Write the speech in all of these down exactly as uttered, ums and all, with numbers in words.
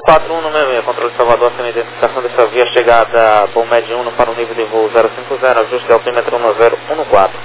quatro um no meio meio, controle de Salvador, sem identificação dessa via, chegada Bom Médio um para o nível de voo zero cinco zero, ajuste de altímetro um zero um quatro.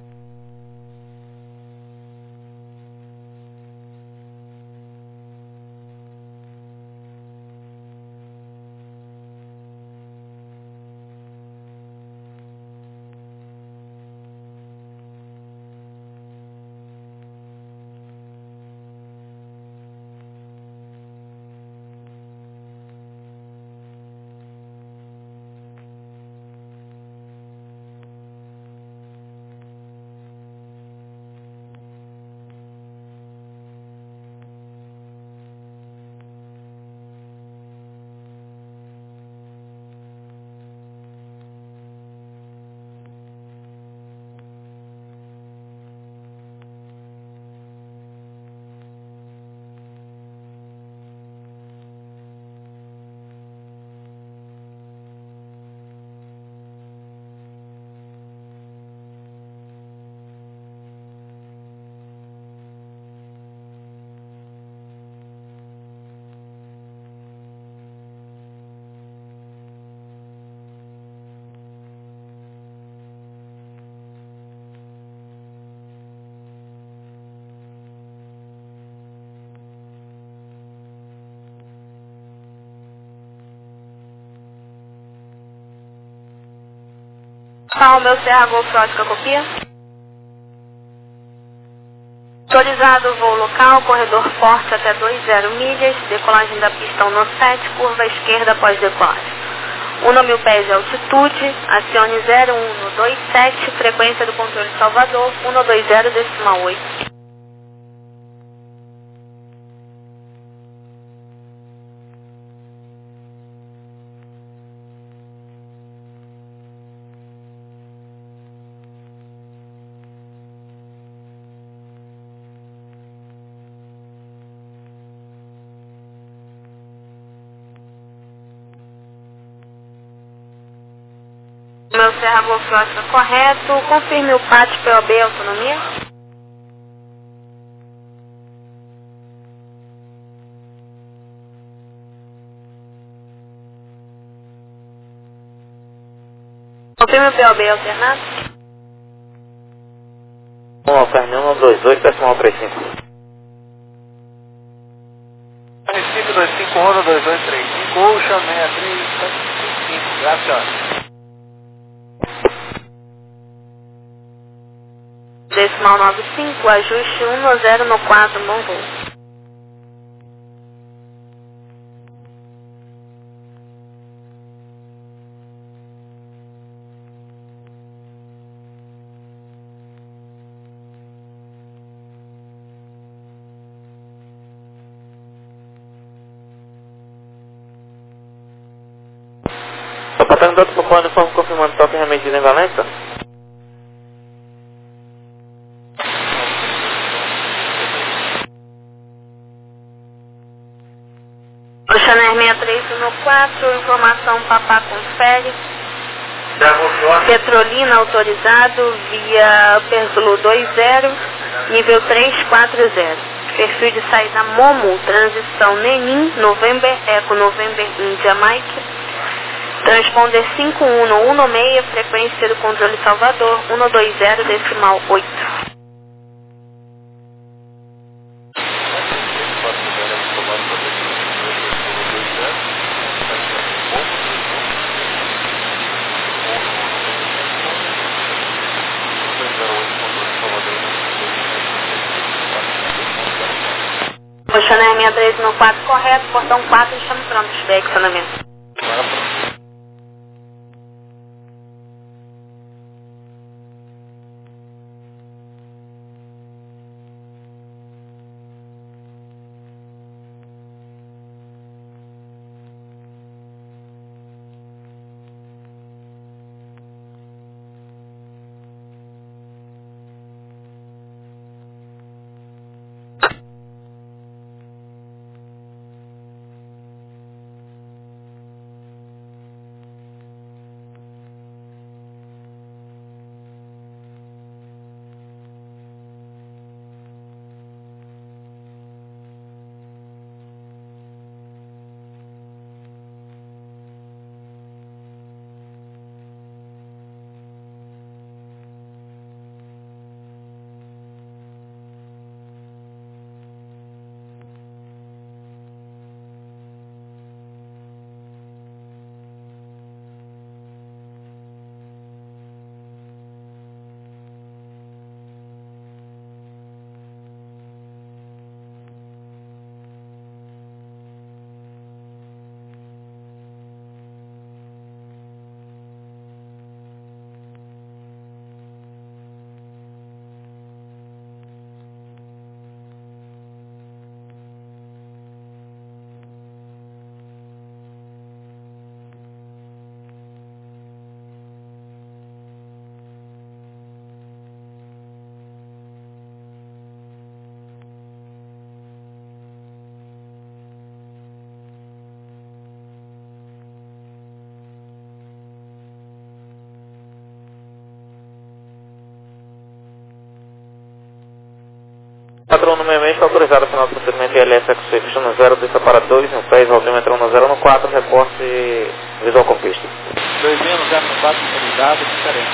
Qual o meu Serra Golf Ótica copia? Autorizado o voo local, corredor forte até vinte milhas, decolagem da pista um sete, curva esquerda após decolagem. um mil pés de altitude, acione zero um dois sete, frequência do controle Salvador, um dois zero decimal oito. Meu Serra Golf Ótica correto. Confirme o P A T P O B autonomia. Confirme o P O B alternado. um alternando um dois oito decimal três cinco. Recife dois cinco um dois dois três cinco, Ocean seis três sete cinco, graças. Decimal nove cinco, ajuste um zero no quatro, bom voo. Só para estar dando por uniforme confirmando toque e remedida em Valença. Ocean seis três um quatro, informação Papá confere. Petrolina autorizado via Persulu dois zero, nível três quatro zero. Perfil de saída Momo, transição Nenin, November, Eco November, Índia Mike. Transponder cinco um um no seis, frequência do controle Salvador, um dois zero decimal oito. Ocean seis três um quatro correto, portão quatro, estamos prontos para estacionamento. Patrão no meio mês foi autorizado para o procedimento I L S X Swift um zero, pista para dois, um pés, altímetro um zero um quatro, reporte visual com pista. dois zero zero quatro, autorizado, diferente.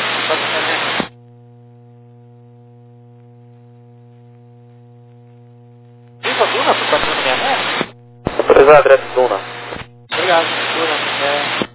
Viva Duna, por patrão minha mãe? Autorizado, direto Duna. Obrigado, Duna. É...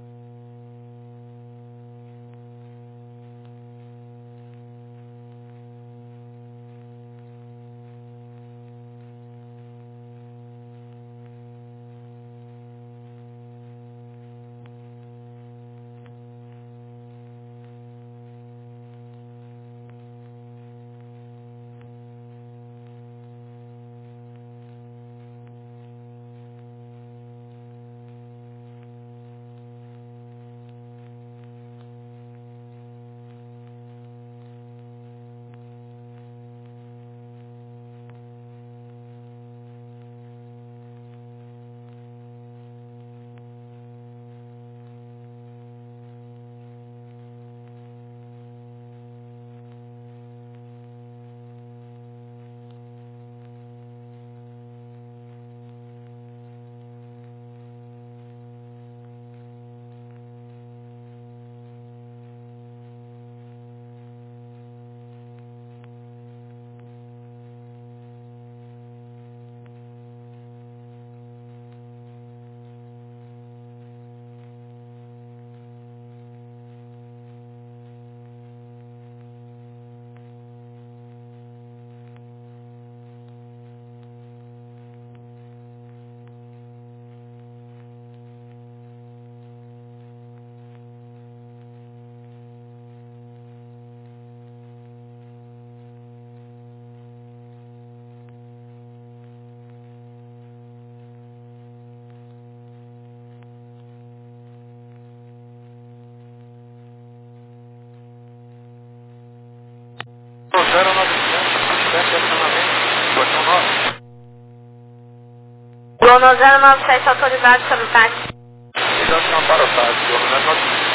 zero nove sete, estacionamento, portão nove. Bruno zero nove sete, autorizado sobre o táxi. Ligação para o táxi, Bruno zero nove sete.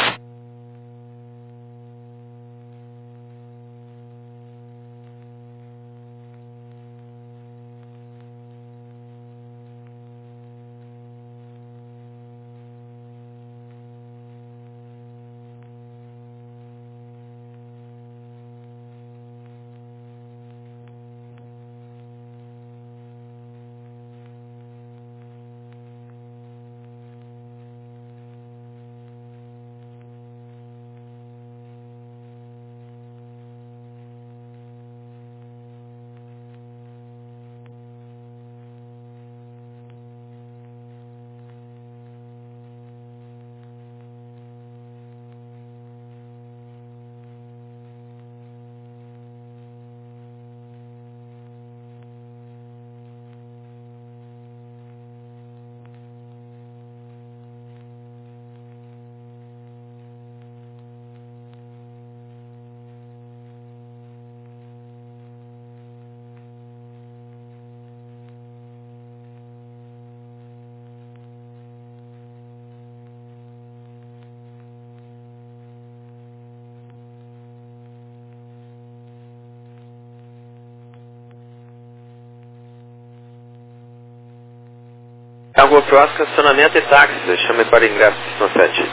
Água próxima, estacionamento e táxi. Chame para ingresso, pista sete.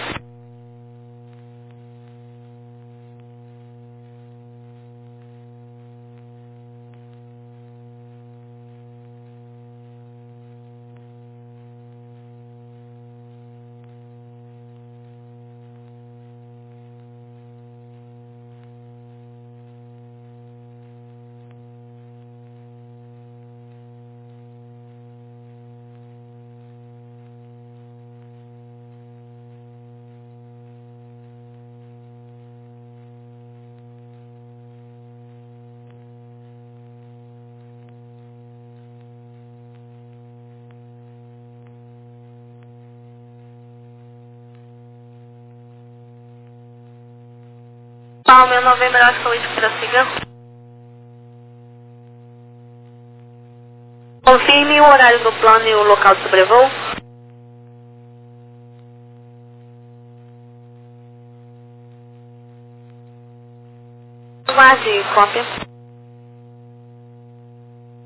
Palmer, Novembro, Oscar, Whisky, prossiga. Confirme o horário do plano e o local de sobrevoo. Guarde, cópia.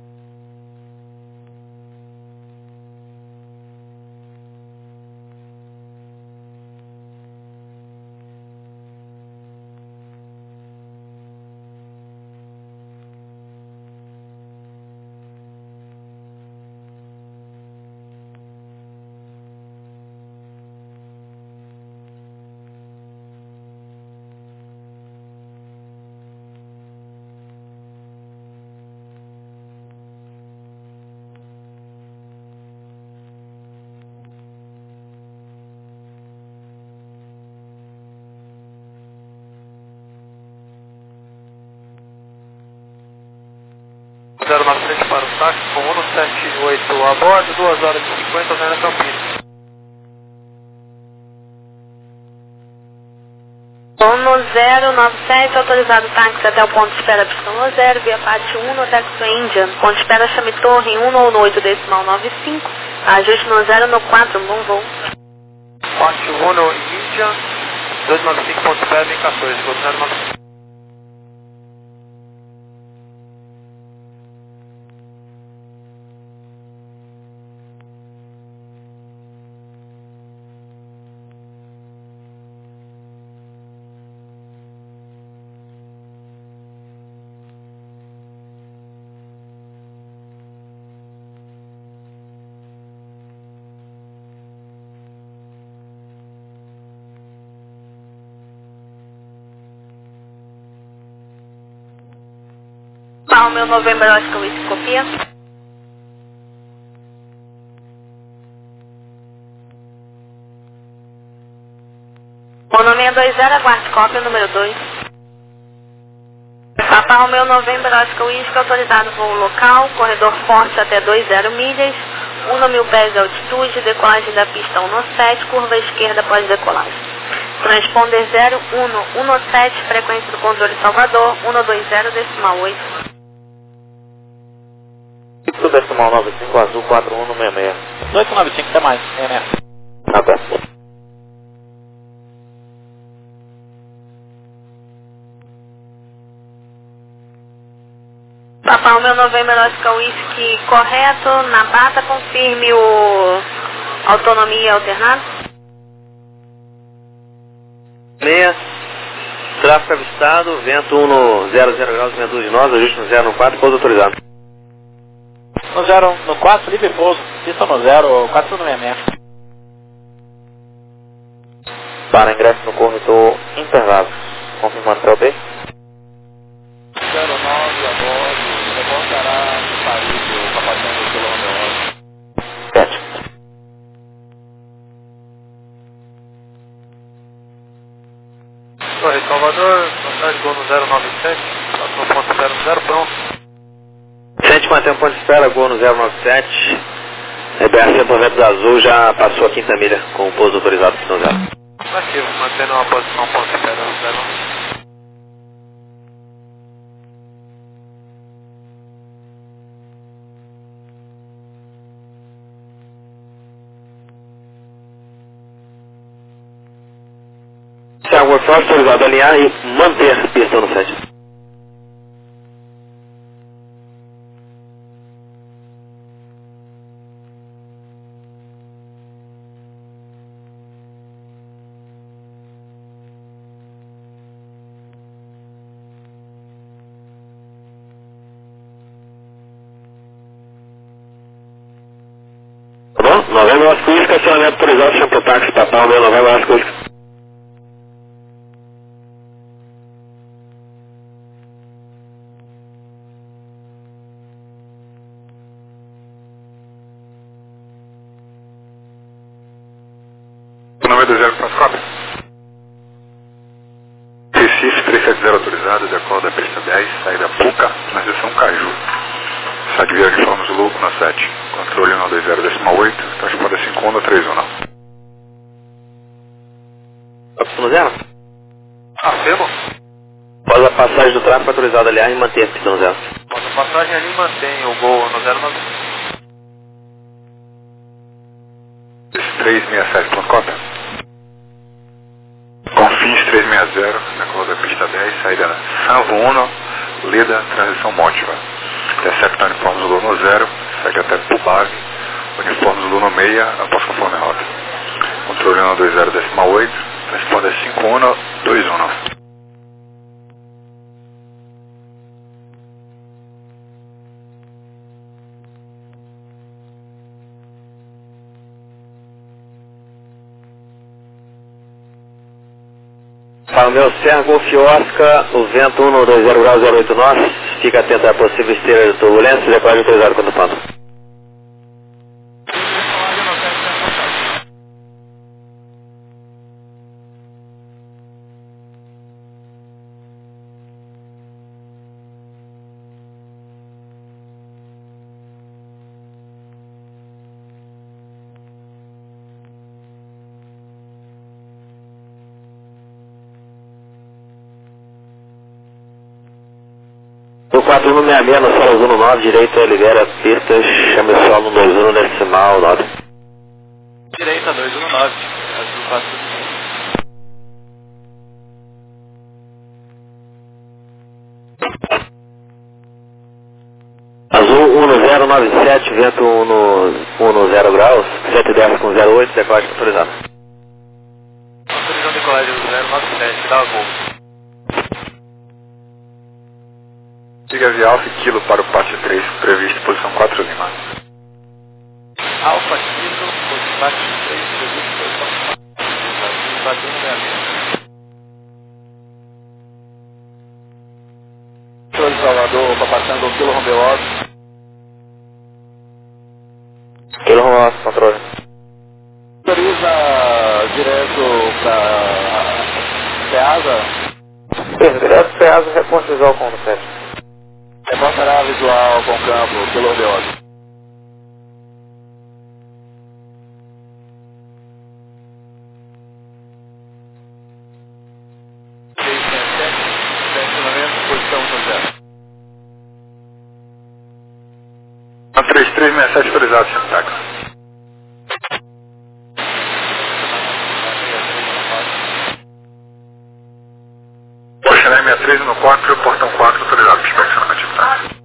zero nove sete para o táxi com um sete oito a bordo, duas horas e cinquenta, Vera Campinas. um zero nove sete, autorizado táxi até o ponto de espera pistão zero, via parte um no Taxi Indian, ponto de espera chame torre um no oito decimal nove cinco, ajuste no zero no quatro, bom voo. Parte um no Indian, dois nove cinco, ponto de espera, vem quatorze, voo zero nove cinco. Palma November Oscar Whisky copia. Mono seis dois zero, aguarde cópia número dois. Papa Romeo November Oscar Whisky, autorizado voo local, corredor forte até vinte milhas, um mil pés de altitude, decolagem da pista um sete, curva esquerda após decolagem. Transponder zero um um sete, frequência do controle Salvador, um dois zero decimal oito. Decimal nove cinco, azul quatro um no seis seis. oito nove cinco, até mais, seis seis. Até. Papa Romeo November Oscar Whisky correto, na bata confirme o autonomia alternada. seis, tráfego avistado, vento um no zero zero graus, vento de nós, ajuste no zero no quatro, pouso autorizado. No zero, no quatro, livre pouso, pista no zero, quatro no seis seis. Para ingresso no corredor Interlagos, confirmando C O B. zero nove a bordo, reportará no Paris, o capacete do quilômetro sete. Torre Salvador, passagem gol no zero nove sete, no ponto zero zero, pronto. sete mantém um ponto de espera, gol no zero nove sete. E B R cento noventa azul já passou a quinta milha com o pouso autorizado pistão zero. Ativo, mantendo uma posição ponto de espera no zero nove sete. Thiago Frost, autorizado a alinhar e manter pistão no sete. Tá bom? Novembro Oscar Whisky, estacionamento autorizado, chama pro táxi, Papa Romeo Novembro Oscar Whisky. nove dois zero, Francisco. Recife trezentos e setenta autorizado, decola da pista dez, saída Puca, na direção Caju. Site via de Fórmula Zulu na sete. Controle um dois zero decimal oito, transponder cinco um três um. Tá pistão zero? Afirmo. Após a passagem do tráfego autorizado a alinhar e manter pistão zero. Após a passagem ali, mantém o gol no zero nove sete. trezentos e sessenta e sete, ponto cópia. Confins trezentos e sessenta, decola da pista dez, saída Sanvo um, Leda, transição Mótiva. Intercepta uniforme Zulu no zero, segue até Pubag, uniforme Zulu no meia, após conforme rota. Controle um dois zero decimal oito, transponder cinco um dois um. Para o meu Serra Golf Oscar, o vento um no dois zero graus zero oito nós, fica atento à possível esteira de turbulência, decolagem autorizado quando pano. do quatro um seis seis, no solo um nove, direita, Oliveira, pista, chame o solo dois um, decimal nove. Direita dois um nove, azul quatro. Azul um zero nove sete, vento um zero graus, cento e dez com zero oito, decolagem autorizada. Autorizando decolagem zero nove sete, dá a gol. Siga via Alfa Kilo para o Pátio três, previsto posição quatro Lima. Alfa Kilo, Pátio três, previsto posição quatro Lima. Senhor de Salvador, está passando o Kilo Romeu Alto. Kilo Romeu Alto, controle. Autoriza direto para Ceasa? Sim, direto Ceasa, reponte visual com o sete. Reportará visual com campo, Kilo Romeu Alto. três três seis sete autorizado, senhor táxi. Poxa, sessenta e três no quatro, portão quatro autorizado, inspeção na atividade.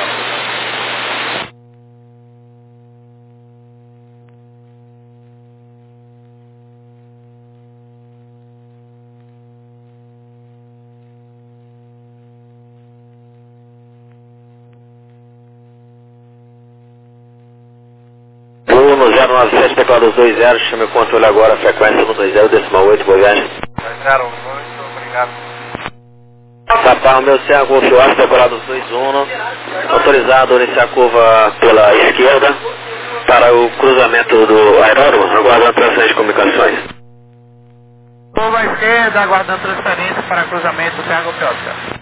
zero nove sete, teclado dois zero, chame o controle agora, frequência um dois zero, decimal oito, boa viagem. zero oito, obrigado. Papa Romeu Serra, Golf Oscar, teclado dois um, autorizado a iniciar a curva pela esquerda para o cruzamento do aeródromo, aguardando transferência de comunicações. Curva à esquerda, aguardando transferência para cruzamento do Serra Golf Oscar.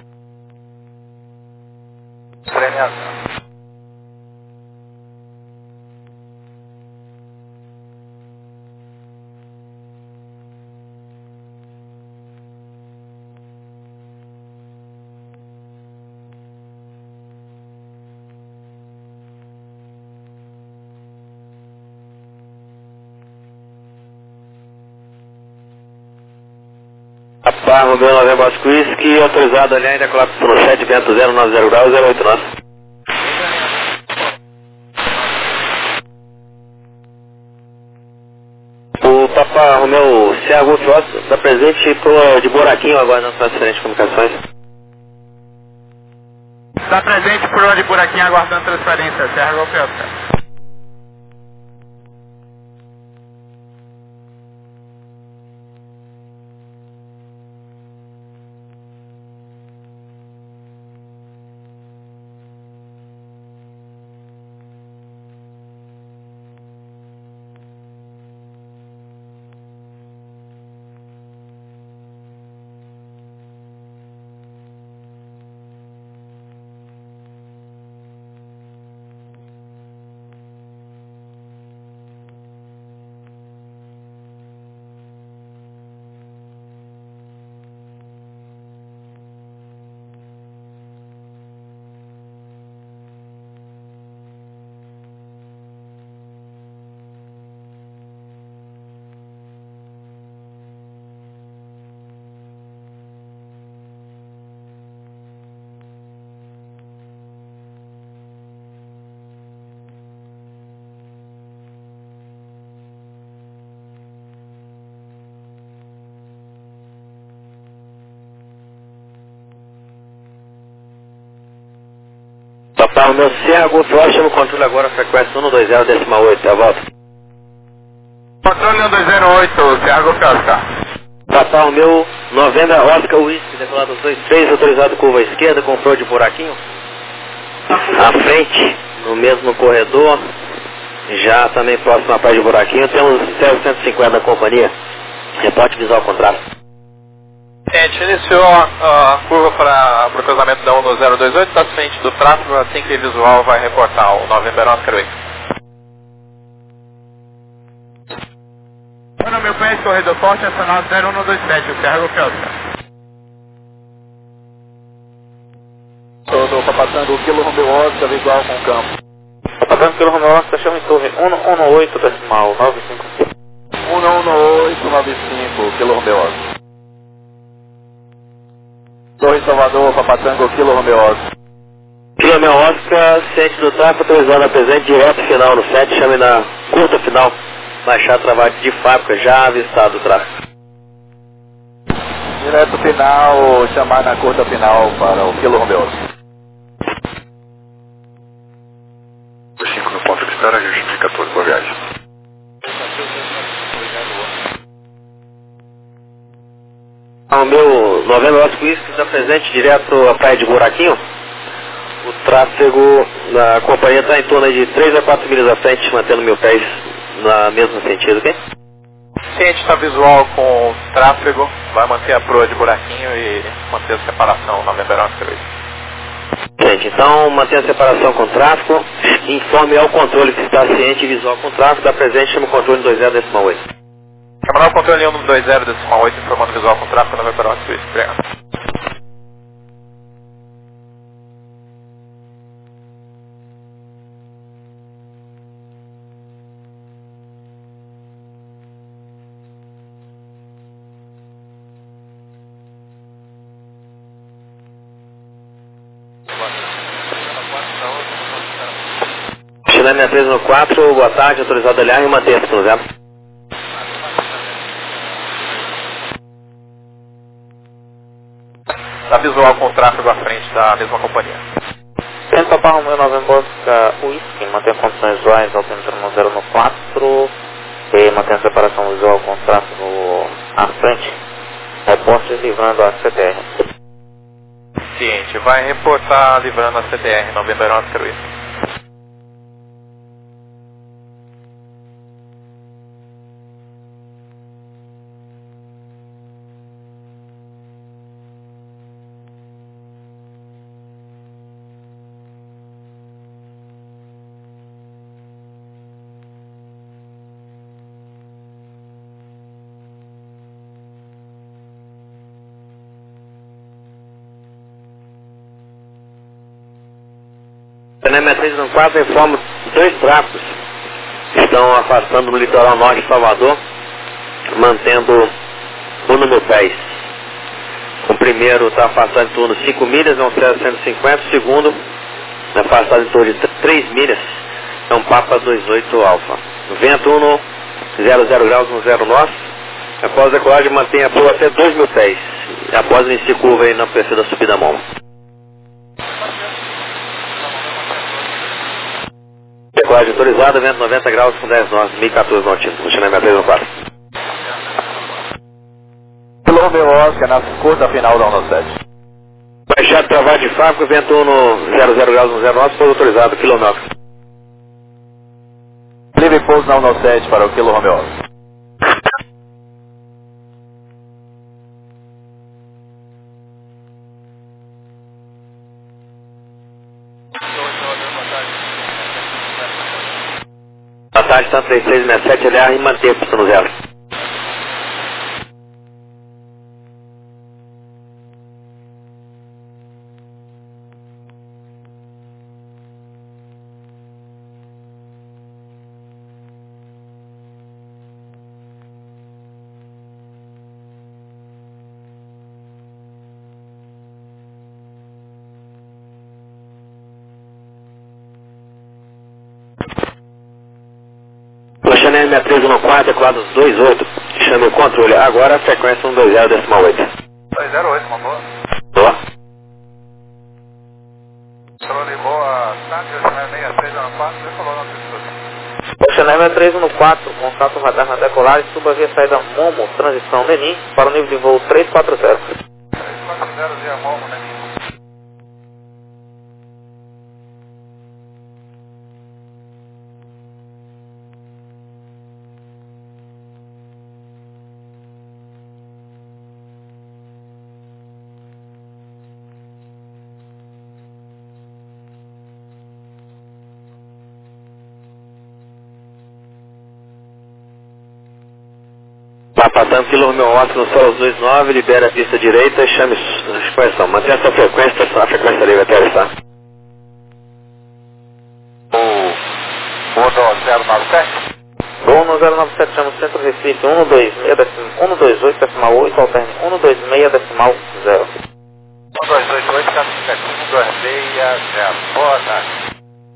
Premiação. Papa Romeu Novembro Oscar Whisky, autorizado ali ainda colapso no sete, vento zero nove zero graus, zero oito nove. O Papa Romeu Serra Golf Oscar está presente pro, de buraquinho aguardando transferência de comunicações. Está presente por onde buraquinho aguardando transferência, Serra Golf Oscar. Papa Romeu Serra Golf Oscar, chama o controle agora, frequência um dois zero, decimal oito, a volta. Controle um dois zero oito, Serra Golf Oscar. Papa Romeu Novembro Oscar Whisky, declarado dois três, autorizado curva à esquerda, comprou de buraquinho. À frente, no mesmo corredor, já também próximo à praia de buraquinho, temos Cessna cento e cinquenta da companhia. Reporte visual ao contrário. A gente iniciou a, a curva para o cruzamento da um zero dois oito, está à frente do tráfego, assim que visual vai reportar o November Oscar Whisky. Meu meu pé, corredor forte, nacional zero um dois sete, o Serra Golf Oscar. Sou do passando o quilo Romeo Oscar, visual com o campo. Passando pelo Romeo Oscar, chama em torre um um oito decimal nove cinco cinco. um um oito nove cinco, quilo Romeo Oscar. Torre Salvador, Papatango, quilo Romeo Oscar. Quilo Romeo Oscar, ciente do tráfego, autorizado a presente, direto final no sete, chame na curta final, baixar travado de fábrica, já avistado o tráfego. Direto final, chamar na curta final para o quilo Romeo Oscar. cinco no ponto de espera, justifica todo, boa viagem. O meu novembro Oscar Whisky está presente direto à praia de Buraquinho. O tráfego da companhia está em torno de três a quatro milhas à frente, mantendo mil pés na mesma sentido, ok? Ciente está visual com tráfego, vai manter a proa de Buraquinho e manter a separação Novembro Oscar Whisky. Gente, então mantenha a separação com o tráfego, informe ao controle que está ciente e visual com o tráfego, da presente chama o controle dois zero decimal oito. Camarada o controle um dois zero decimal oito, informando visual com tráfego Novembro Oscar Whisky. Obrigado. Chile sessenta e três no quatro, boa tarde, autorizado a olhar e manter-se no zero. Está visual com o tráfego à frente da mesma companhia. Tento Papa Romeo Novembro Oscar Whisky, mantém condições visuais, altímetro no zero no quatro, e mantém a separação visual com o tráfego à frente, reportes livrando a C T R. Ciente, vai reportar livrando a C T R Novembro Oscar Whisky. A sessenta e três no quatro informa dois tráfegos que estão afastando no litoral norte de Salvador, mantendo o número dez. O primeiro está afastado em torno de cinco milhas, é um Cessna cento e cinquenta. O segundo, afastado em torno de três milhas, é um Papa vinte e oito Alfa. Vento um no zero zero graus no zero norte. Após a decolagem, mantém a proa até dois mil pés. Após iniciar curva aí na pista da subida Moma. Decolagem autorizada, vento noventa graus com dez nós, mil e quatorze nautismo. Vou chamar minha três no quatro. Quilo Romeo Oscar na curta final da um sete. Baixado travado de fábrica, vento um no zero zero graus no zero nove, pouso autorizado, quilômetro. Livre pouso na um sete para o quilo Romeo Oscar. Boa tarde, está três seis seis sete, L R e manter pista no zero. Chanel sessenta e três no quatro, quadros dois oito, chame o controle. Agora a frequência um dois zero decimal oito. dois zero oito, uma boa. Boa. Controle boa, tarde, Chanel sessenta e três no quatro, decolou na pista. Chanel sessenta e três no quatro, contato radar na decolagem, suba via saída Momo, transição Menin, para o nível de voo três quatro zero. três quatro zero via Momo, né? Tá passando quilo Romeo Oscar no solo dois nove, libera a pista direita e chame a expansão. Mantenha essa frequência, a frequência livre até estar. sete. Voo no zero nove sete, chama Centro Recife, cento e vinte e seis, cento e vinte e oito decimal oito, alterne cento e vinte e seis decimal zero. um dois oito oito, caso negativo, dois seis zero. Boa tarde.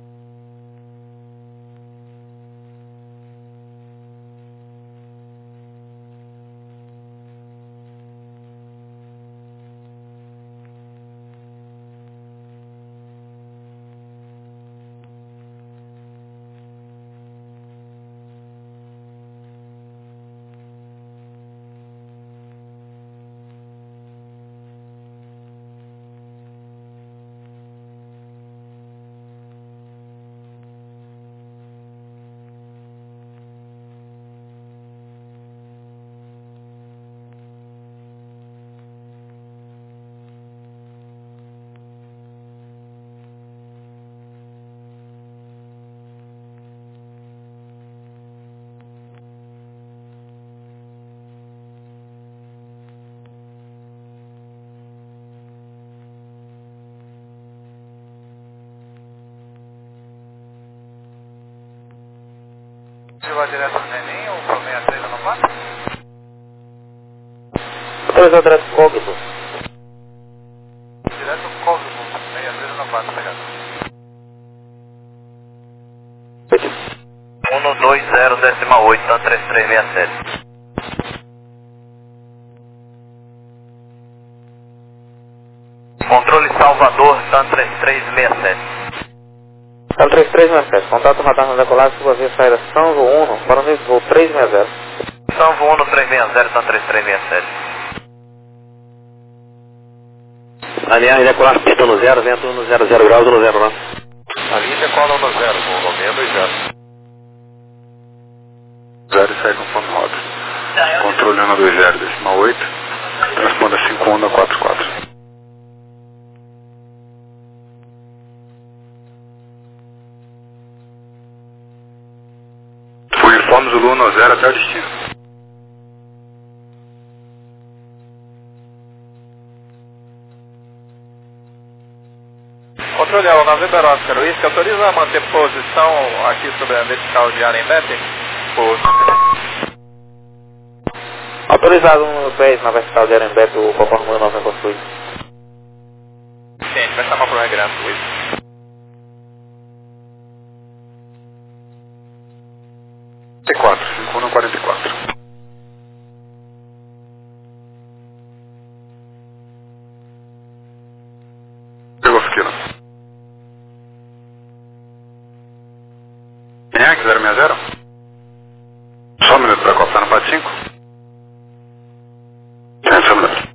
Vai direto pro Nenim ou pro sessenta e três no quatro? Autorizado direto Código. Direto Código, sessenta e três no quatro, obrigado. um dois zero decimal oito, então três três seis sete. Controle Salvador, TAM três três seis sete. TAM três três seis sete, contato radar na decolagem, sua via saída São João um, para o nível voo três seis zero. São João um três seis zero, TAM três três seis sete. Alinhar decolagem, pista no zero, vento no zero zero graus, no zero lá. Ali decola no zero, voo no meia dois zero. zero e segue conforme rota. Controle um dois zero decimal oito, transponda cinco um quatro quatro. Uniforme Zulu no zero até o destino. Controle L nove Oscar Whisky, autoriza a manter posição aqui sobre a vertical de Arembete? Por... Autorizado um dez na vertical de Arembete, o conforme o nove possui. Sim, a gente vai chamar pro regresso, Whisky. T quatro, cinco um quarenta e quatro. Pegou Fquila. Yankee zero seis zero. Só um minuto para acoplar no quatro cinco. Tem só um minuto.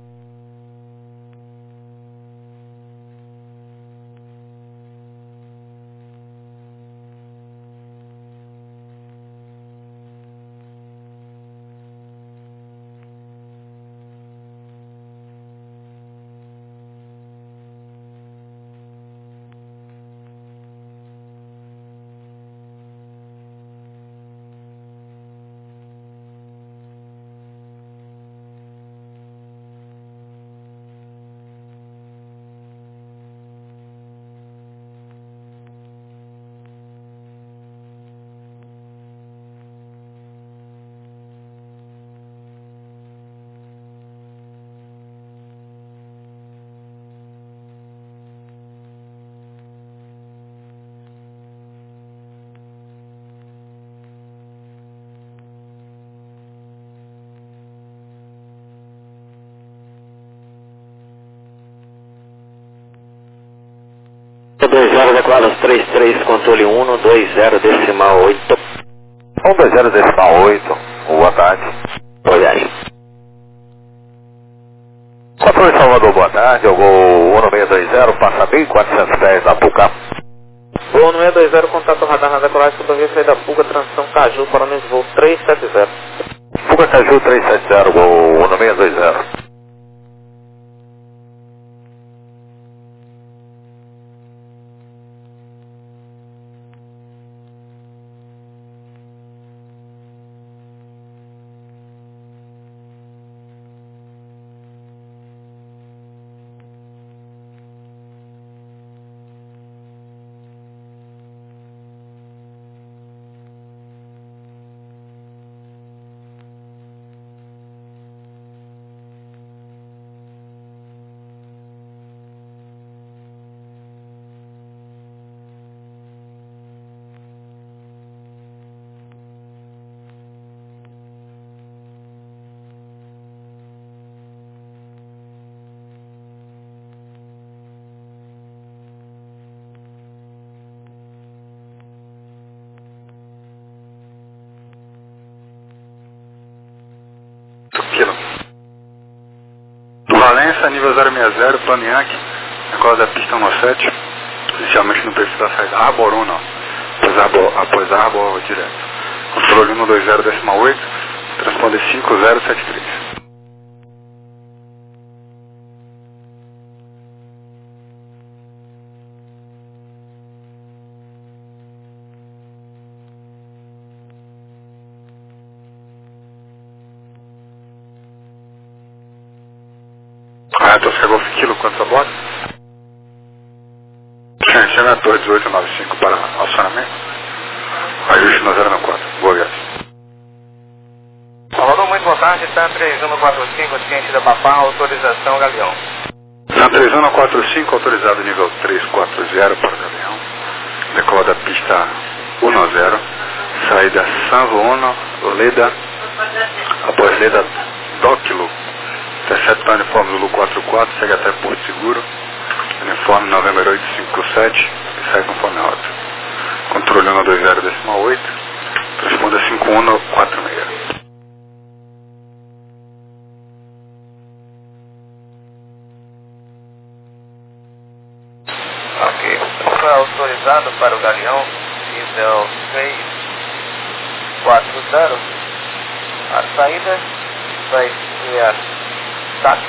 dois zero declara três três, controle um dois zero decimal oito. um dois zero decimal oito, boa tarde. Goiás. Controle Salvador, boa tarde. Eu vou um seis dois zero, passa mil e quatrocentos pés na Pucá. Voo no seis dois zero, contato radar na decolagem, sua via saída Puga, transição Caju, para o nível voo três sete zero. Pucá Caju três sete zero, vou um seis dois zero. Valença, nível zero seis zero, plano Yankee, decola da pista um sete, inicialmente no perfil da saída Arbor um, após Arbor, após Arbor direto. Controle um dois zero, décima oito, transponder cinco zero sete três. Ah, então chegou o quilo, quanto a bordo? Chega a torre dezoito noventa e cinco para acionamento. Ajuste no zero quatro. Boa viagem. Salvador, muito boa tarde. T A M três um quatro cinco, ciente da Papá, autorização Galeão. T A M três um quatro cinco, autorizado nível três quatro zero para o Galeão. Decola da pista um zero. Saída Sanvo um, Leda. Após Leda, Dóquilo. Intercepta uniforme Zulu quatro quatro, segue até Porto Seguro. Uniforme November oito cinco sete e sai conforme a rota. Controle um dois zero, décima oito. Transponda cinco um quatro seis. Ok. Foi autorizado para o Galeão, nível seis quatro zero. A saída vai ser a táxi.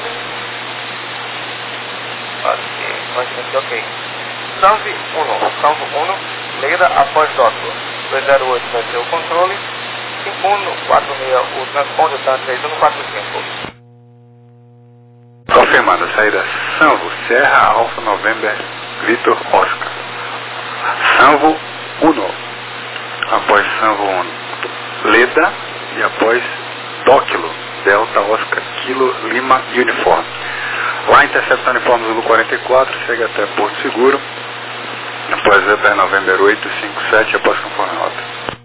Ok, continue, ok. Sanve um, Sanvo um, Leda após Dóquilo. dois zero oito vai ser o controle. cinco um quatro seis, o transponde T A M três um quatro cinco. Confirmada, saída Sanvo, Serra Alfa November Vitor Oscar. Sanvo um. Após Sanvo um, Leda e após Dóquilo, Delta Oscar Kilo Lima Uniforme. Lá intercepta uniforme Zulu quarenta e quatro, chega até Porto Seguro. Após Zebra November oito cinco sete, após conforme rota.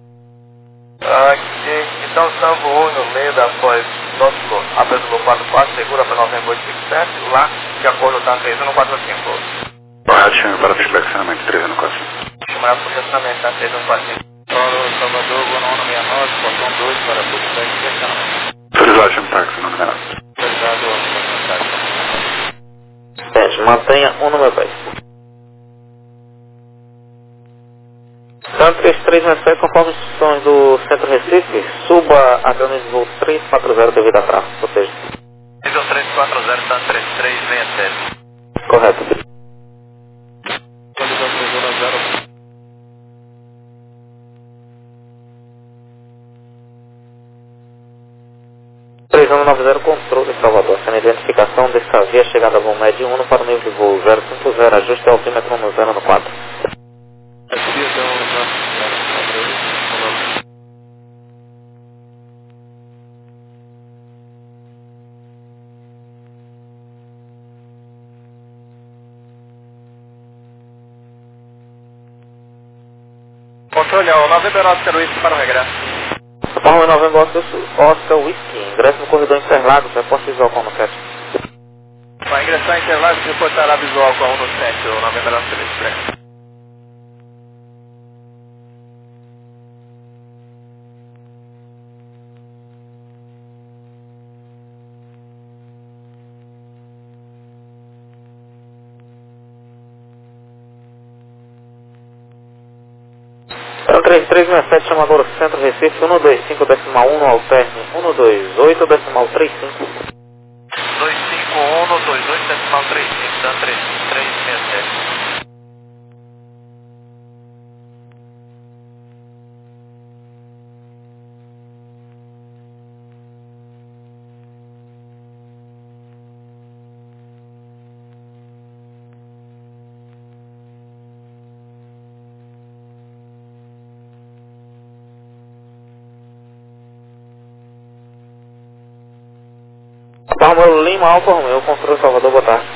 Ok, então Sanvo um, Leda após Dóquilo, após Zulu quatro quatro, segura para November oito cinco sete, lá de acordo com o T A M três um quatro cinco. Correto, chame para flexionamento três um quatro cinco. Chamar para flexionamento T A M três um quatro cinco. Salvador, Bono um seis nove, portão dois para Porto Seguro, flexionamento. Autorizado, chame para flexionamento. Autorizado, flexionamento. Sete, mantenha um no meu pé. T A M três três seis sete, conforme instruções do Centro Recife, suba a Grande Voo três quatro zero devido a tráfego, proteja. Nível três quatro zero, T A M três três seis sete. Correto. Nível três um zero. três um nove zero, controle Salvador. Sendo identificação desta via, chegada a voo médio um para o nível de voo zero cinco zero, ajuste altímetro no zero quatro. Controle ao November Oscar Whisky para o regresso. Palma November Oscar Whisky, ingresso no corredor Interlagos, reporte visual com o sete. Vai ingressar em Interlagos e reportará visual com a um no sete, o November Oscar Whisky. três três seis sete, chamador Centro Recife, um dois cinco decimal um, alterne um dois oito decimal trinta e cinco. dois cinco um, dois oito decimal trinta e cinco, T A M três três seis sete. Palma Lima Alfa Romeo, controle Salvador, boa tarde.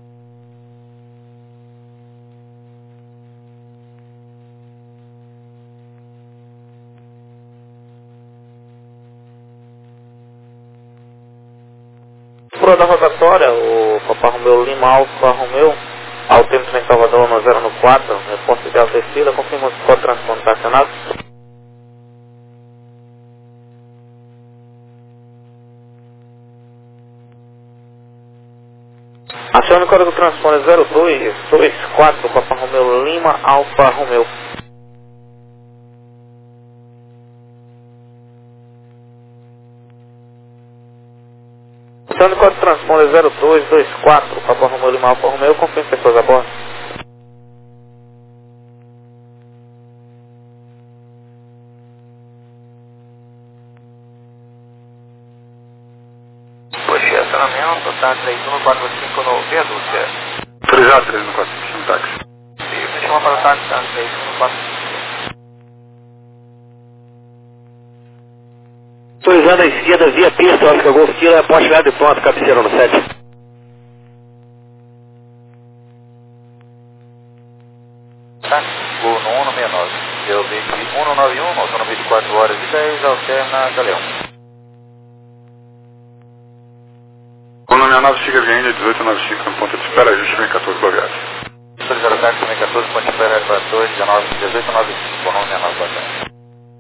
Por da rotatória, o Papa Romeo Lima Alfa Romeo, altímetro em Salvador no zero quatro, reforço de alta descida, confirma se pode transponder acionado. Acione o código do transponder zero dois dois quatro, Papa Romeu Lima, Alfa Romeu. Acione o código do transponder zero dois dois quatro, Papa Romeu Lima, Alfa Romeu, confirme pessoas a bordo. Poxa, acionamento, tá três um quatro cinco no Viadúcia. Autorizado três um quatro cinco no táxi. E me chama para o táxi, tá três um quatro cinco. Autorizado à esquerda, via pista, Oscar Golf Kilo, poste lá de ponto, cabeceira no sete. Tá? Gol no um no seis nove. Deu B um no nove um, autonomia vinte e quatro horas e dez, alterna Galeão. O nome nove siga a Índia dezoito noventa e cinco no ponto de espera, ajuste vem quatorze, boa viagem. Autorizado táxi vem quatorze, ponto de espera quatorze, dezenove, dezoito noventa e cinco, nome nove, boa tarde.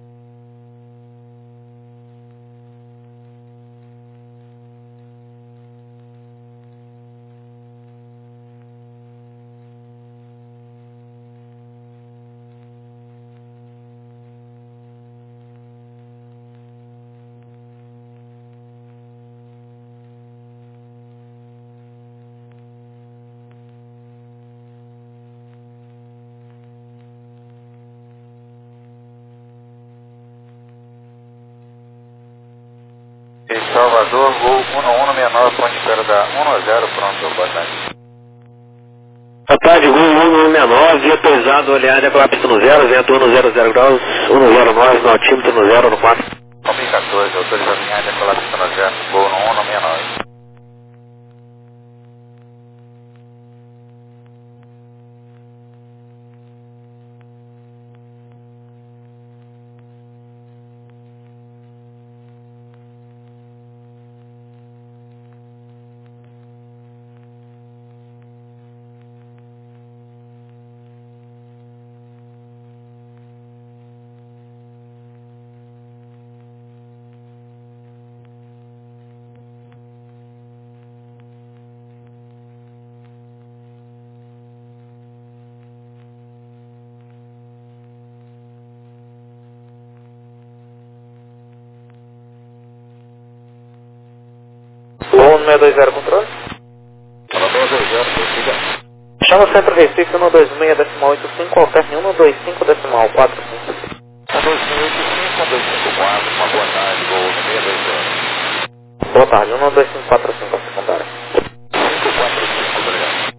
Em Salvador, gol um no um no seis nove, ponto de espera da um a zero, pronto, boa tarde. Boa tarde, gol um no seis nove, via pesado, olhada com a pista no zero, vento um no zero zero graus, um no zero nove, no altímetro no zero no quatro. Nome quatorze, autorizado em área com a pista no zero, gol no um no seis nove. um seis dois zero, controle. seis dois zero, prossiga. Chama o centro Recife um dois seis decimal oito cinco, alterne um dois cinco decimal quatro cinco. um dois cinco oito cinco, um dois cinco quatro, uma boa tarde, gol no seis dois zero. Boa tarde, um dois cinco quatro cinco, a secundária. cinco quatro cinco, obrigado.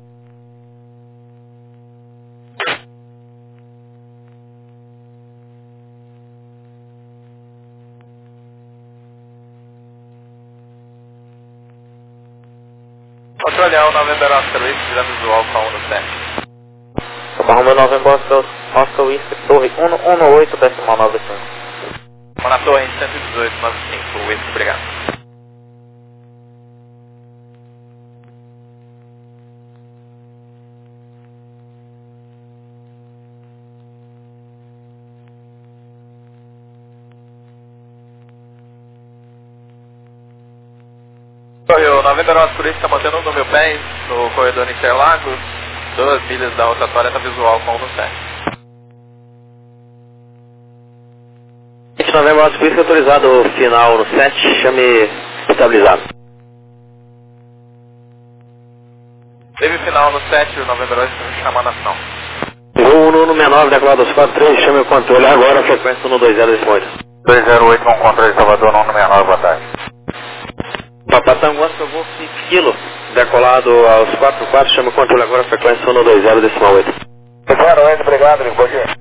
Controle November Oscar Whisky, virando visual com um no sete. Papa Romeu November Oscar Whisky, torre um um oito decimal nove cinco. Na torre cento e dezoito, noventa e cinco, Whisky, obrigado. O November Oscar Whisky está mantendo no meu pé no corredor Interlagos, duas milhas da rotatória está visual com um no sete. Novembro Oscar Whisky, autorizado final no sete, chame estabilizado. Teve final no sete, o November Oscar chamando a final. Gol um no seis nove, declarado dos quatro três, chame o controle agora, a frequência no dois zero decimal oito. dois zero oito, com controle Salvador, no seis nove, boa tarde. Papatango Oscar Golf Kilo, decolado aos quatro quatro, chama o controle agora, a frequência no dois zero decimal oito. zero oito, obrigado, bom dia.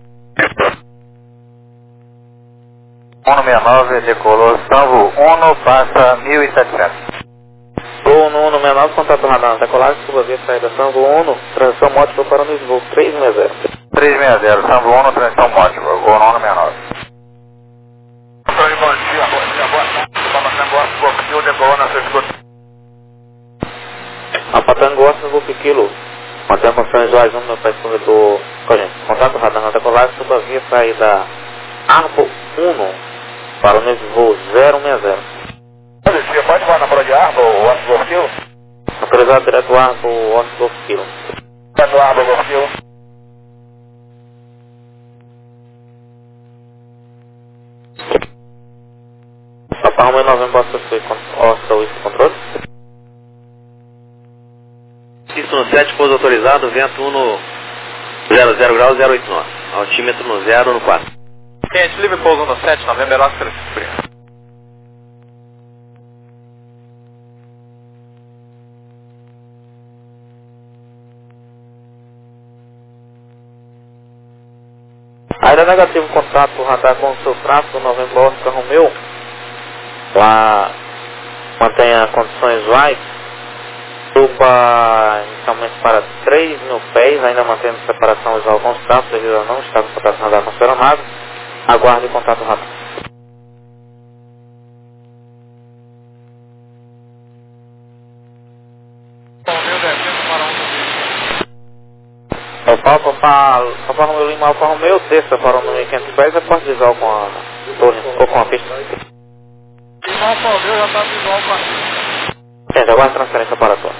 um no seis nove, decolou, salvo um, passa mil e setecentos. Gol no um seis nove, contato radar, decolagem, suba via saída, Sango um, transição móvel para o voo três seis zero. três seis zero, salvo um, transição móvel, gol no um seis nove. Bom dia, bom dia, boa tarde. Papatango Oscar Golf Kilo, decolou na sua escuta. Papatango Oscar Golf Kilo, mantém condições visuais um no país do corrente. Contato radar na decolagem, suba via saída Arbo um para o voo zero seis zero. Você pode voar na prova de Arbo ou Oscar Golf Kilo? Autorizado direto ar pro Oscar Golf Kilo. Direto ar pro Golf Kilo. Papa Romeo Novembro Oscar Whisky Controle. Isso no sete, pouso autorizado, vento um no zero zero graus, zero oito nove. Altímetro no zero no quatro. Quente, livre pouso no sete, Novembro Oscar. Ainda negativo contato radar com o seu tráfego, Novembro Oscar Romeo. Lá mantenha condições visuais. Suba inicialmente para três mil pés, ainda mantendo separação visual com os tráfegos, devido a não estar com contato radar com a nave. Aguarde contato radar. Papa, Papa, Papa Romeo Lima Alfa Romeo, desça para o número quinhentos pés, é porta visual com a torre ou com a pista. Lima Alfa Romeo já está visual com a pista. Sim, aguarde transferência para a torre.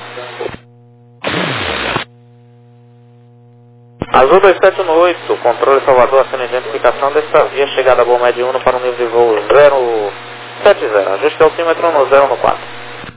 Azul dois sete um oito, controle Salvador, assina a identificação desta via, chegada a Boa Média Uno para o nível de voo zero sete zero, ajuste altímetro no zero no quatro.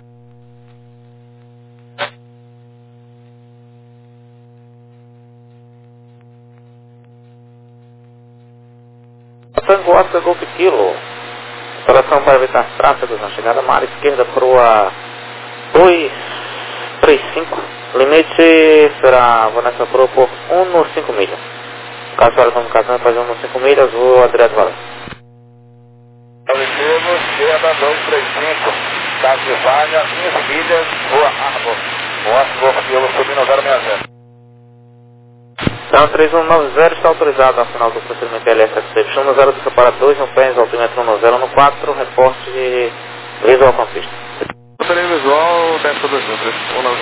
Tango Oscar Golf Kilo, operação para evitar tráfegos na chegada à área esquerda para o dois três cinco, limite será Vanessa Pro por um no cinco milhas. Caso para o caso fazer um no cinco milhas, vou a direto valor. Positivo, esquerda dois três cinco, caso de vaga, quinze milhas, Rua Arbor. Oscar Golf Kilo subindo zero seis zero. Então três um nove zero está autorizado ao final do procedimento L S F C um zero para dois no pés, altímetro no zero no quatro, reporte de visual com pista. Visual dentro do zero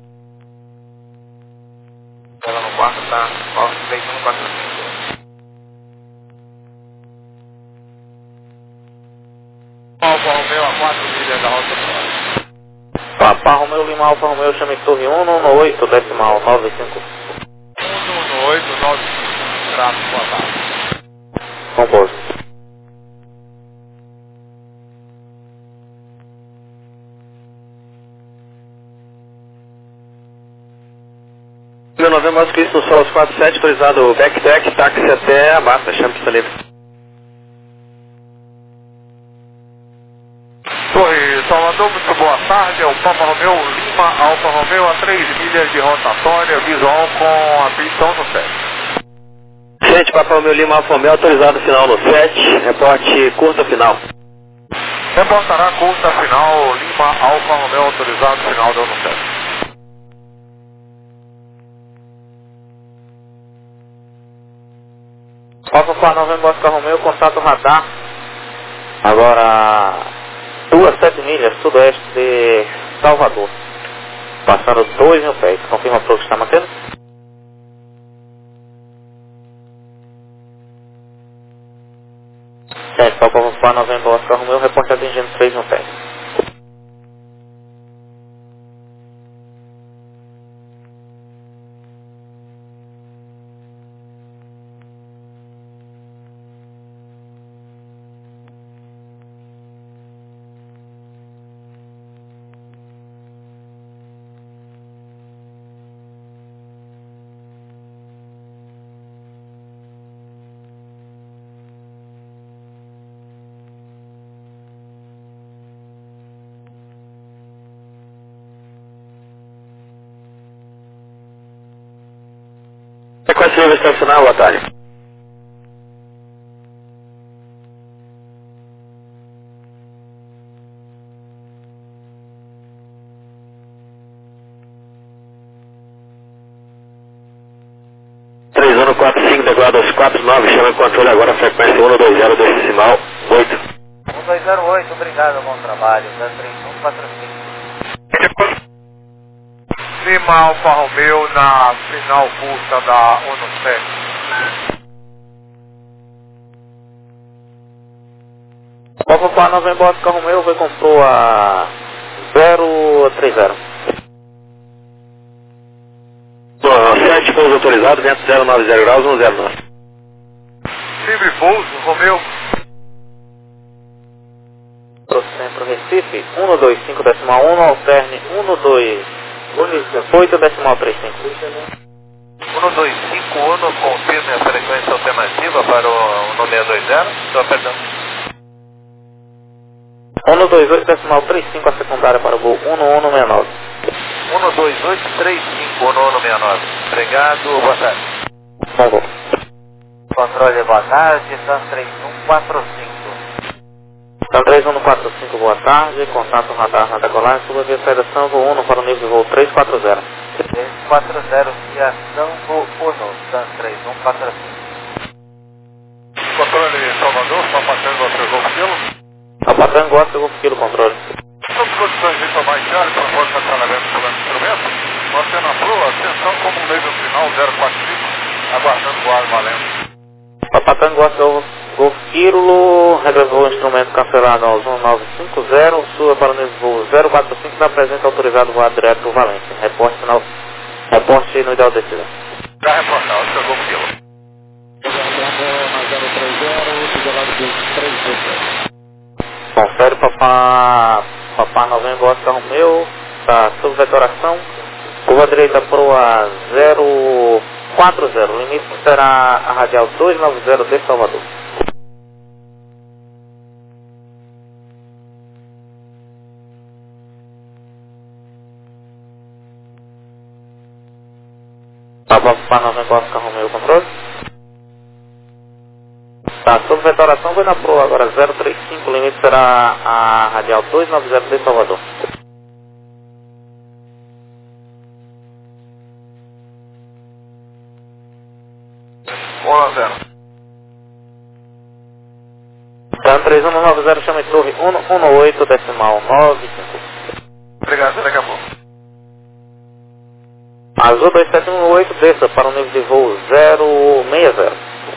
no quatro, tá? três um quatro cinco. Alfa Romeo a quatro milhas da rota. Papa Romeo Lima Alfa Romeo, chame torre um no oito, decimal nove cinco. um oito nove cinco, tráfego, boa tarde. Composto. Meu Novembro Oscar Cristo no Solos quatro sete, autorizado backtrack, táxi até a Basta, chame pista livre. Torre Salvador, muito boa tarde, é o Papa Romeo Lima Alfa Romeo a três milhas de rotatória, visual com a pista um no sete. Gente, Papa Romeo Lima Alfa Romeo, autorizado final no sete, reporte curta final. Reportará curta final, Lima Alfa Romeo, autorizado final deu no sete. Alfa para Novembro Oscar Romeo, contato radar. Agora duas sete milhas sudoeste de Salvador, passando dois mil pés. Confirma para o que está mantendo? Certo, Papa para Novembro Oscar Romeo, reporte atingindo três mil pés. Sequência livre estacional, boa tarde. três um quatro cinco, degrau dois quatro nove, chama o controle agora, frequência um dois zero, decimal oito. um dois zero oito, obrigado, bom trabalho, zero três um quatro cinco. Lima Alfa Romeo na final curta da um no sete. Papa para Novembro Oscar Romeo, vai comprou a zero três zero. pouso autorizado, vento zero nove zero graus, um zero nove. Livre pouso, Romeu. Pro centro Recife, um dois cinco decimal um, alterne um dois oito decimal trinta e cinco. um dois cinco um, confirme a frequência alternativa para o um seis dois zero. Estou perdão. um dois oito decimal trinta e cinco, a secundária para o voo um um seis nove. um dois oito três cinco, um um seis nove. Obrigado, boa tarde. Bom voo. Controle, boa tarde, Sam três um quatro cinco. Então três um quatro cinco, boa tarde, contato radar na decolagem, suba via saída Sanvo um para o nível de voo três quatro zero. três quatro zero, via Sanvo um, Sam três um quatro cinco. Controle Salvador, Papatango, observou o quilo. Papatango, observou o quilo, controle. Sob condições de informar inicial, transporte estacionamento pelo instrumento, mantendo a proa, atenção como um nível final zero quatro cinco, aguardando o ar valendo. Papatango, observou Golf Kilo, regra de voo instrumento cancelado aos um nove cinco zero, suba para o nível de voo zero quatro cinco, da presente autorizado voar direto para o Valência. Reporte final, reporte no ideal decisão. Já reportado, seu Golf Kilo. Confere Papá, Papá Novembro Oscar Romeu, tá sob vetoração, curva direita proa zero quatro zero, limite será a radial dois nove zero de Salvador. Papá Novembro Oscar Romeu, controle. Tá, sob vetoração, vai na proa agora zero três cinco, limite será a radial dois nove zero de Salvador. um a zero. Tá, três um nove zero, chama em torre um um oito decimal nove cinco. Obrigado, daqui a pouco. Azul dois sete um oito, desça para o nível de voo zero seis zero.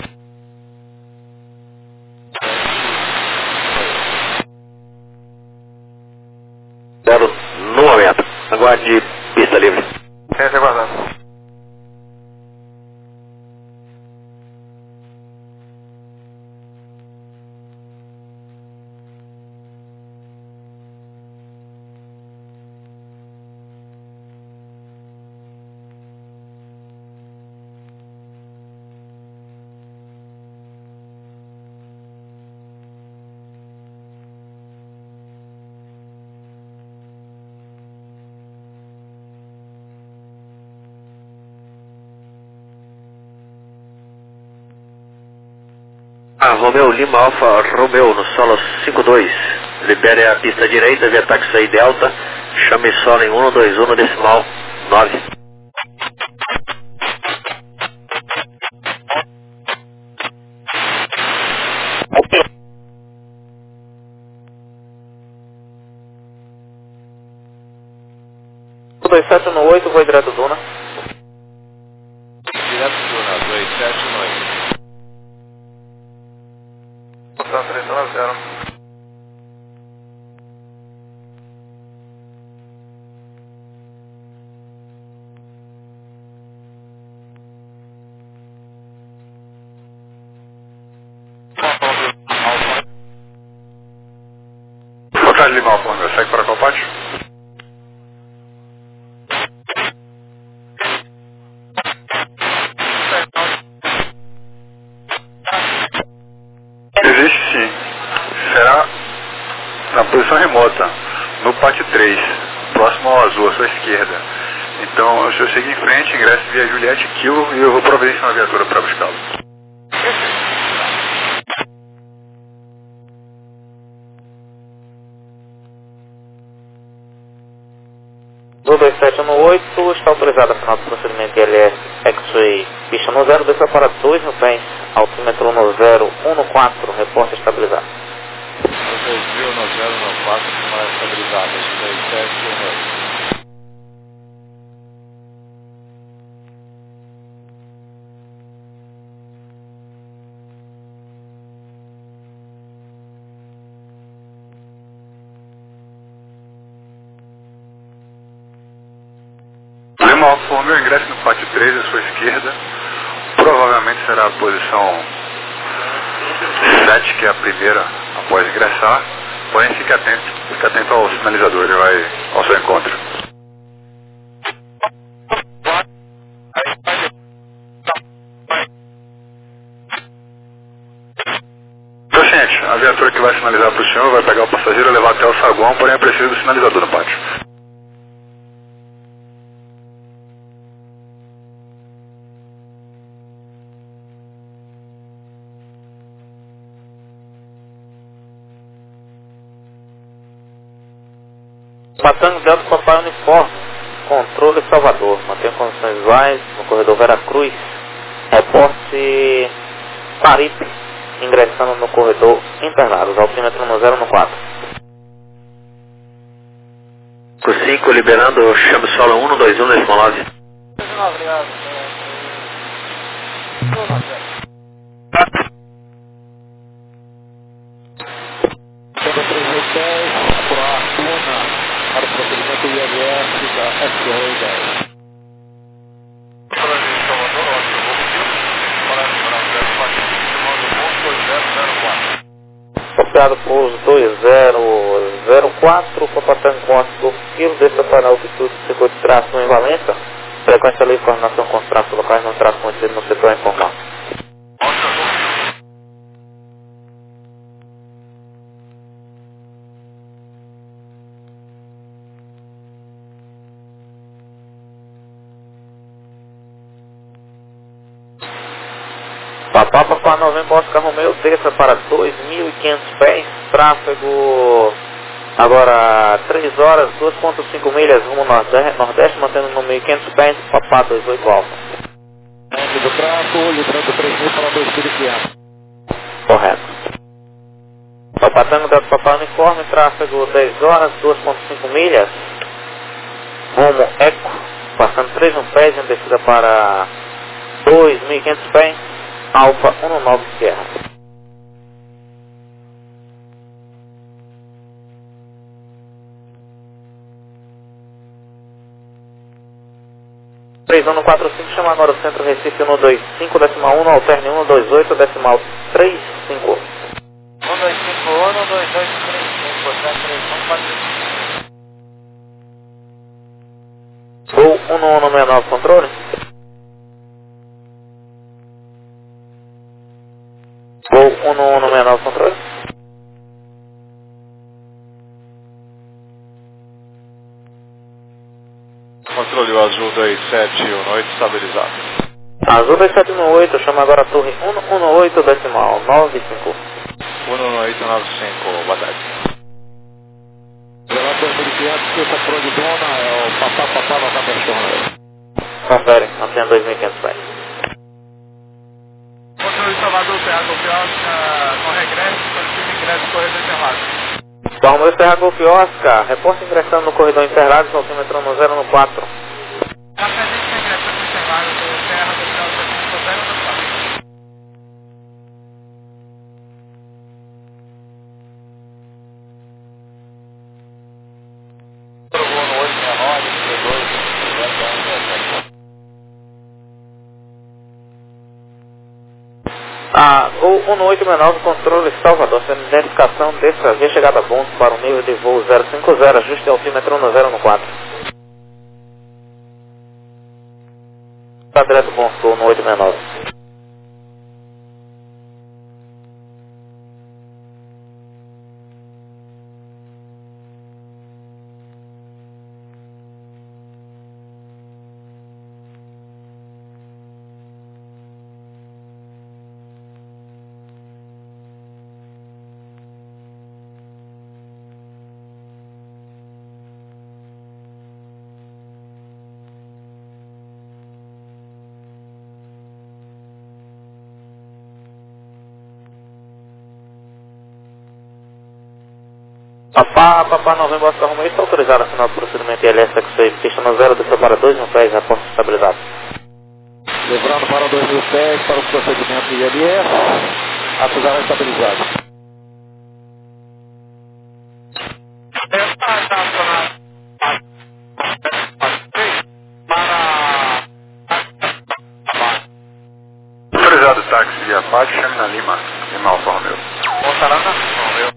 Zero no momento. Aguarde pista livre. Gente aguardando. Ah, Romeu Lima Alfa Romeu no solo cinco dois. Libere a pista direita via taxi delta. Chame solo em um dois um decimal nove. dois sete um oito, vou direto Duna. Direto Duna, dois sete um oito. São três um zero. Boa tarde, Lima Alfa Romeu. Segue para qual parte? Existe sim. Será na posição remota, no pátio três, próximo ao azul, à sua esquerda. Então, se eu seguir em frente, ingresse via Juliette Kilo e eu vou providenciar uma viatura para buscá-lo. dois sete um oito, está autorizado a final do procedimento I L S X-Ray pista no zero, desça para dois no pés, altímetro no zero um quatro, reporte estabilizado. dois mil no zero no quatro, mais estabilizado, dois sete um oito. Lima Alfa Romeo, ingresse no pátio três, à sua esquerda. Provavelmente será a posição sete, que é a primeira após ingressar. Porém, fique atento, fique atento ao sinalizador, ele vai ao seu encontro. Então, gente, a viatura que vai sinalizar para o senhor vai pegar o passageiro e levar até o saguão, porém é preciso do sinalizador no pátio. Patango Delta Papai Uniforme, controle Salvador, mantém condições visuais no corredor Veracruz, reporte Paripe, ingressando no corredor Interlados, altímetro no zero no quatro. O cinco, liberando, chame solo um dois um decimal nove. Obrigado. Para o procedimento I L S da S R dez. Copiado pouso dois zero zero quatro, Papatango Conte do Quilo, desça para a altitude de setor de traço em Valença, frequência livre, coordenação com os traços locais, não traço conhecido no setor informal. Papá, Papá Novembro, Oscar Romeo, desça para dois mil e quinhentos pés, tráfego agora três horas, dois ponto cinco milhas, rumo nordeste, nordeste mantendo no mil e quinhentos pés, Papá vinte e oito Alfa. Do traço, livrando três mil para dois mil e quinhentos. Correto. Papá Tango Delta Papá Uniforme, tráfego dez horas, dois ponto cinco milhas, rumo Eco, passando três mil pés em descida para dois mil e quinhentos pés, Alfa dezanove Sierra. três um quatro cinco, chama agora o centro Recife um dois cinco, decimal um, alterne um dois oito, decimal três cinco. um dois cinco, um dois dois três cinco, três um quatro. Gol um um um seis nove, controle. Gol um um um seis nove, controle. Controle o Azul dois sete um oito estabilizado. Azul dois sete um oito, chama agora a torre um um oito, decimal nove cinco. um um oito nove cinco, boa tarde. Relato dois mil e quinhentos, sexta Pro de Dona, é o Papá Papá Novembro Oscar. Confere, mantendo dois mil e quinhentos pés. Controle Salvador, Serra Golpe Oscar, com regresso, solicita ingresso corredor Interlados. Palma do Serra Golpe Oscar, reporte ingressando no corredor Interlados, altímetro no zero no quatro. A presença ingressando no Interlados do Serra Golpe Oscar, zero no quatro. Provou no oito seis nove, três dois, A Gol um oito seis nove, controle Salvador, sendo identificação dessa via chegada a ponto para o nível de voo zero cinco zero, ajuste altímetro no zero no quatro. Está direto com o um oito seis nove. Papá, Papá Novembro, Oscar Romeo, está autorizado a assinar o procedimento I L S X seis, pista no zero, desceu para dois mil pés, reporte estabilizado. Lembrando para dois mil pés, para o procedimento I L S, a fusão estabilizada. Para táxi via Pátio, chame na Lima, Lima Alfa Romeo. Montarana, Romeo.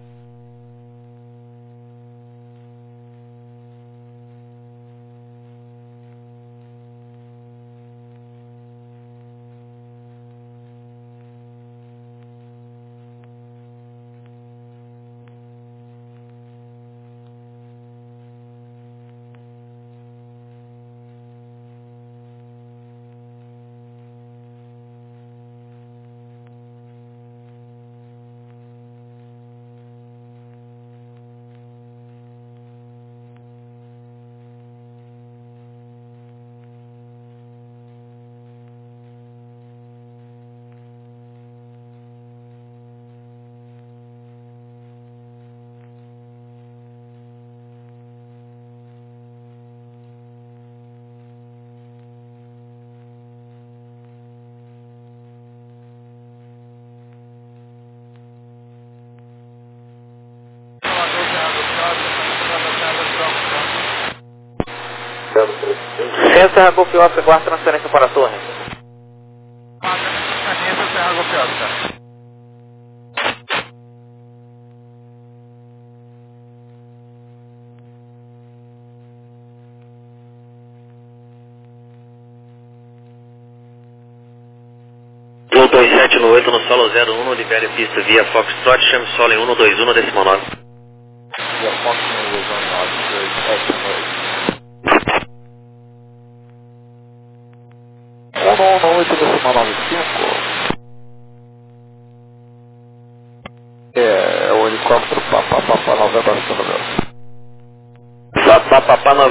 César Golf Oscar, aguarda transferência para a torre. Serra Golf Oscar. Voo dois sete no oito no solo zero um, libere pista via Foxtrot, chame solo em um dois um decimal nove. Via Fox no nove dois sete no oito. um um oito decimal nove cinco. É, o helicóptero Papapá Novembro Romeo. Papapá